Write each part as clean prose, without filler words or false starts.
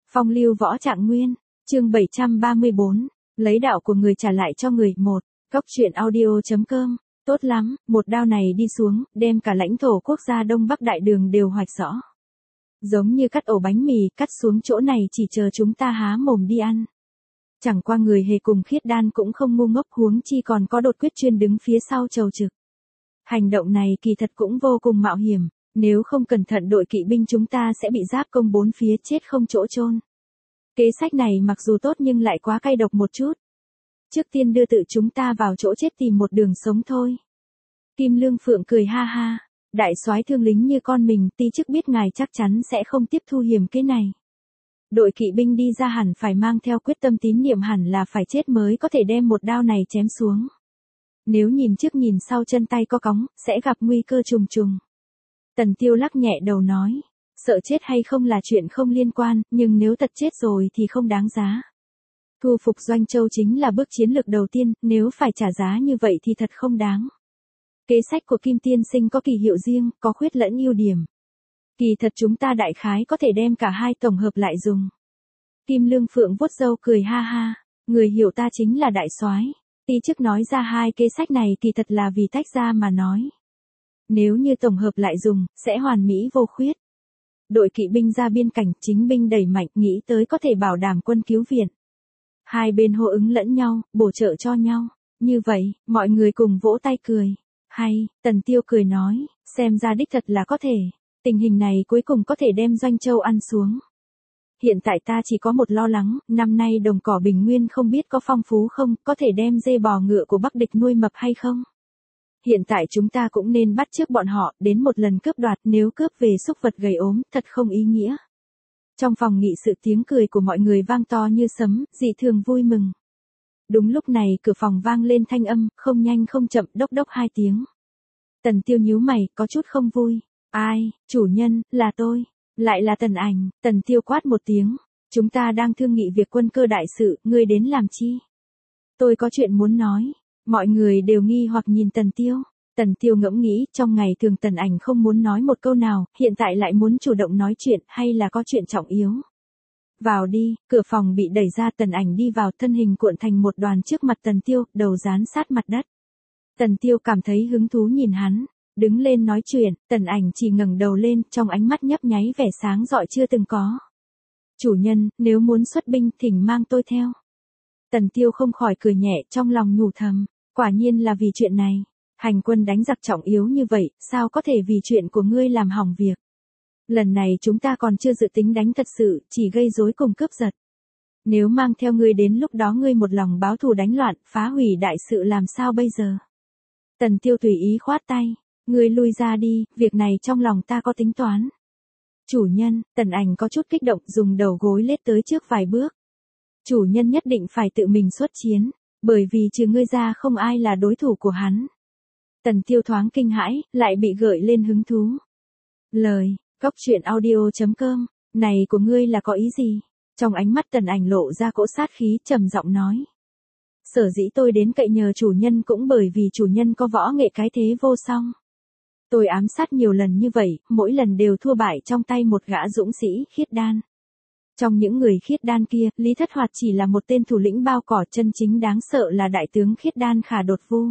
Phong lưu võ trạng nguyên, chương 734, lấy đạo của người trả lại cho người. Một, Góc truyện audio.com, tốt lắm, một đao này đi xuống, đem cả lãnh thổ quốc gia Đông Bắc Đại Đường đều hoạch rõ. Giống như cắt ổ bánh mì, cắt xuống chỗ này chỉ chờ chúng ta há mồm đi ăn. Chẳng qua người Hề cùng Khiết Đan cũng không ngu ngốc, huống chi còn có Đột Quyết chuyên đứng phía sau chầu trực. Hành động này kỳ thật cũng vô cùng mạo hiểm, nếu không cẩn thận đội kỵ binh chúng ta sẽ bị giáp công bốn phía chết không chỗ chôn. Kế sách này mặc dù tốt nhưng lại quá cay độc một chút. Trước tiên đưa tự chúng ta vào chỗ chết tìm một đường sống thôi. Kim Lương Phượng cười ha ha, đại soái thương lính như con mình, ti chức biết ngài chắc chắn sẽ không tiếp thu hiểm kế này. Đội kỵ binh đi ra hẳn phải mang theo quyết tâm tín niệm, hẳn là phải chết mới có thể đem một đao này chém xuống. Nếu nhìn trước nhìn sau chân tay có cóng, sẽ gặp nguy cơ trùng trùng. Tần Tiêu lắc nhẹ đầu nói, sợ chết hay không là chuyện không liên quan, nhưng nếu thật chết rồi thì không đáng giá. Thu phục Doanh Châu chính là bước chiến lược đầu tiên, nếu phải trả giá như vậy thì thật không đáng. Kế sách của Kim Tiên Sinh có kỳ hiệu riêng, có khuyết lẫn ưu điểm. Kỳ thật chúng ta đại khái có thể đem cả hai tổng hợp lại dùng. Kim Lương Phượng vuốt râu cười ha ha, người hiểu ta chính là đại soái. Ti chức nói ra hai kế sách này kỳ thật là vì tách ra mà nói. Nếu như tổng hợp lại dùng, sẽ hoàn mỹ vô khuyết. Đội kỵ binh ra biên cảnh, chính binh đẩy mạnh, nghĩ tới có thể bảo đảm quân cứu viện. Hai bên hô ứng lẫn nhau, bổ trợ cho nhau. Như vậy, mọi người cùng vỗ tay cười. Hay, Tần Tiêu cười nói, xem ra đích thật là có thể. Tình hình này cuối cùng có thể đem Doanh Châu ăn xuống. Hiện tại ta chỉ có một lo lắng, năm nay đồng cỏ Bình Nguyên không biết có phong phú không, có thể đem dê bò ngựa của Bắc địch nuôi mập hay không. Hiện tại chúng ta cũng nên bắt chước bọn họ, đến một lần cướp đoạt, nếu cướp về súc vật gầy ốm, thật không ý nghĩa. Trong phòng nghị sự tiếng cười của mọi người vang to như sấm, dị thường vui mừng. Đúng lúc này cửa phòng vang lên thanh âm, không nhanh không chậm, đốc đốc hai tiếng. Tần Tiêu nhíu mày, có chút không vui. Ai, chủ nhân, là tôi. Lại là Tần Ảnh. Tần Tiêu quát một tiếng. Chúng ta đang thương nghị việc quân cơ đại sự, ngươi đến làm chi? Tôi có chuyện muốn nói. Mọi người đều nghi hoặc nhìn Tần Tiêu. Tần Tiêu ngẫm nghĩ, trong ngày thường Tần Ảnh không muốn nói một câu nào, hiện tại lại muốn chủ động nói chuyện, hay là có chuyện trọng yếu. Vào đi, cửa phòng bị đẩy ra, Tần Ảnh đi vào, thân hình cuộn thành một đoàn trước mặt Tần Tiêu, đầu dán sát mặt đất. Tần Tiêu cảm thấy hứng thú nhìn hắn, đứng lên nói chuyện, Tần Ảnh chỉ ngẩng đầu lên, trong ánh mắt nhấp nháy vẻ sáng rọi chưa từng có. Chủ nhân, nếu muốn xuất binh, thỉnh mang tôi theo. Tần Tiêu không khỏi cười nhẹ, trong lòng nhủ thầm, quả nhiên là vì chuyện này. Hành quân đánh giặc trọng yếu như vậy, sao có thể vì chuyện của ngươi làm hỏng việc. Lần này chúng ta còn chưa dự tính đánh thật sự, chỉ gây rối cùng cướp giật. Nếu mang theo ngươi đến lúc đó ngươi một lòng báo thù đánh loạn, phá hủy đại sự làm sao bây giờ? Tần Tiêu tùy ý khoát tay, ngươi lui ra đi, việc này trong lòng ta có tính toán. Chủ nhân, Tần Ảnh có chút kích động, dùng đầu gối lết tới trước vài bước. Chủ nhân nhất định phải tự mình xuất chiến, bởi vì trừ ngươi ra không ai là đối thủ của hắn. Tần Tiêu thoáng kinh hãi, lại bị gợi lên hứng thú. Lời, Góc truyện audio.com, này của ngươi là có ý gì? Trong ánh mắt Tần Ảnh lộ ra cỗ sát khí, trầm giọng nói. Sở dĩ tôi đến cậy nhờ chủ nhân cũng bởi vì chủ nhân có võ nghệ cái thế vô song. Tôi ám sát nhiều lần như vậy, mỗi lần đều thua bại trong tay một gã dũng sĩ Khiết Đan. Trong những người Khiết Đan kia, Lý Thất Hoạt chỉ là một tên thủ lĩnh bao cỏ, chân chính đáng sợ là đại tướng Khiết Đan Khả Đột Vu.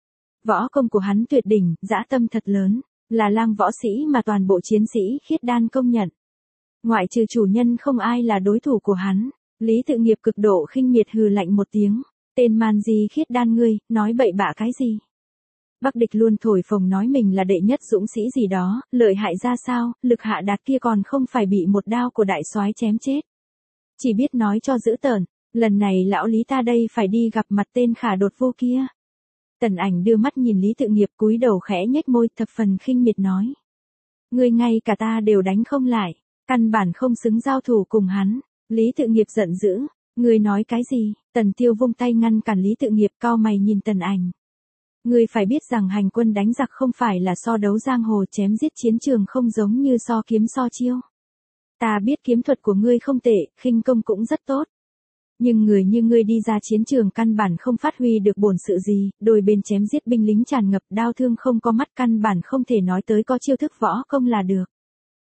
Võ công của hắn tuyệt đỉnh, dã tâm thật lớn, là lang võ sĩ mà toàn bộ chiến sĩ Khiết Đan công nhận. Ngoại trừ chủ nhân không ai là đối thủ của hắn. Lý Tự Nghiệp cực độ khinh miệt hừ lạnh một tiếng, tên man gì Khiết Đan ngươi, nói bậy bạ cái gì? Bắc địch luôn thổi phồng nói mình là đệ nhất dũng sĩ gì đó, lợi hại ra sao, Lực Hạ Đạt kia còn không phải bị một đao của đại soái chém chết. Chỉ biết nói cho dữ tợn, lần này lão Lý ta đây phải đi gặp mặt tên Khả Đột Vu kia. Tần Ảnh đưa mắt nhìn Lý Tự Nghiệp, cúi đầu khẽ nhếch môi, thập phần khinh miệt nói. Ngươi ngay cả ta đều đánh không lại, căn bản không xứng giao thủ cùng hắn. Lý Tự Nghiệp giận dữ, ngươi nói cái gì? Tần Tiêu vung tay ngăn cản Lý Tự Nghiệp, cau mày nhìn Tần Ảnh. Ngươi phải biết rằng hành quân đánh giặc không phải là so đấu giang hồ, chém giết chiến trường không giống như so kiếm so chiêu. Ta biết kiếm thuật của ngươi không tệ, khinh công cũng rất tốt. Nhưng người như ngươi đi ra chiến trường căn bản không phát huy được bổn sự gì, đôi bên chém giết binh lính tràn ngập, đao thương không có mắt, căn bản không thể nói tới có chiêu thức võ công là được.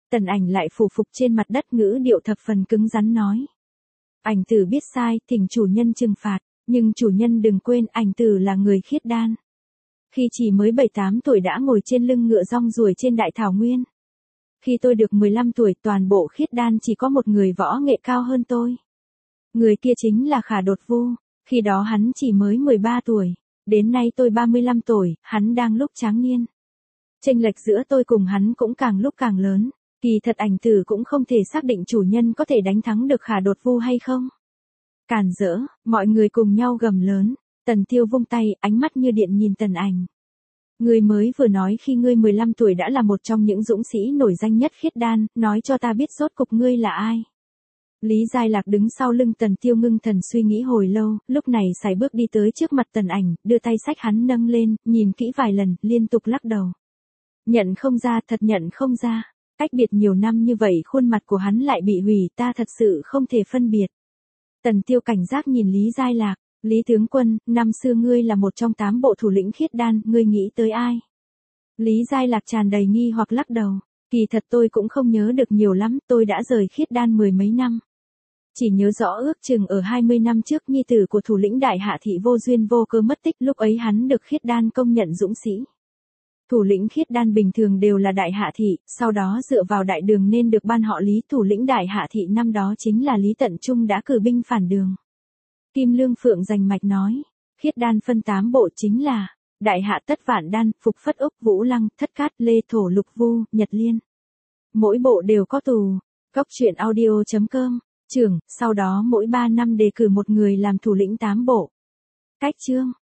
Tần Ảnh lại phủ phục trên mặt đất, ngữ điệu thập phần cứng rắn nói. Ảnh tử biết sai, thỉnh chủ nhân trừng phạt, nhưng chủ nhân đừng quên ảnh tử là người khiết đan. Khi chỉ mới 7-8 tuổi đã ngồi trên lưng ngựa rong ruổi trên đại thảo nguyên. Khi tôi được 15 tuổi, toàn bộ khiết đan chỉ có một người võ nghệ cao hơn tôi. Người kia chính là Khả Đột Vu, khi đó hắn chỉ mới 13 tuổi, đến nay tôi 35 tuổi, hắn đang lúc tráng niên. Chênh lệch giữa tôi cùng hắn cũng càng lúc càng lớn, kỳ thật ảnh tử cũng không thể xác định chủ nhân có thể đánh thắng được Khả Đột Vu hay không. Càn rỡ, mọi người cùng nhau gầm lớn, Tần Tiêu vung tay, ánh mắt như điện nhìn Tần Ảnh. Ngươi mới vừa nói khi ngươi 15 tuổi đã là một trong những dũng sĩ nổi danh nhất khiết đan, nói cho ta biết rốt cục ngươi là ai. Lý Giai Lạc đứng sau lưng Tần Tiêu ngưng thần suy nghĩ hồi lâu, lúc này sải bước đi tới trước mặt Tần Ảnh, đưa tay xách hắn nâng lên, nhìn kỹ vài lần, liên tục lắc đầu. Nhận không ra, thật nhận không ra. Cách biệt nhiều năm như vậy khuôn mặt của hắn lại bị hủy, ta thật sự không thể phân biệt. Tần Tiêu cảnh giác nhìn Lý Giai Lạc. Lý tướng quân, năm xưa ngươi là một trong 8 bộ thủ lĩnh khiết đan, ngươi nghĩ tới ai? Lý Giai Lạc tràn đầy nghi hoặc lắc đầu. Kỳ thật tôi cũng không nhớ được nhiều lắm, tôi đã rời khiết đan 10 mấy năm. Chỉ nhớ rõ ước chừng ở 20 năm trước nhi tử của thủ lĩnh Đại Hạ Thị vô duyên vô cớ mất tích, lúc ấy hắn được khiết đan công nhận dũng sĩ. Thủ lĩnh khiết đan bình thường đều là Đại Hạ Thị, sau đó dựa vào đại đường nên được ban họ Lý. Thủ lĩnh Đại Hạ Thị năm đó chính là Lý Tận Trung đã cử binh phản đường. Kim Lương Phượng rành mạch nói, khiết đan phân 8 bộ chính là Đại Hạ Tất Vạn Đan, Phục Phất Úc, Vũ Lăng, Thất Cát, Lê Thổ, Lục Vu, Nhật Liên. Mỗi bộ đều có tù. Góc truyện audio.com, trưởng, sau đó mỗi 3 năm đề cử một người làm thủ lĩnh 8 bộ. Cách chương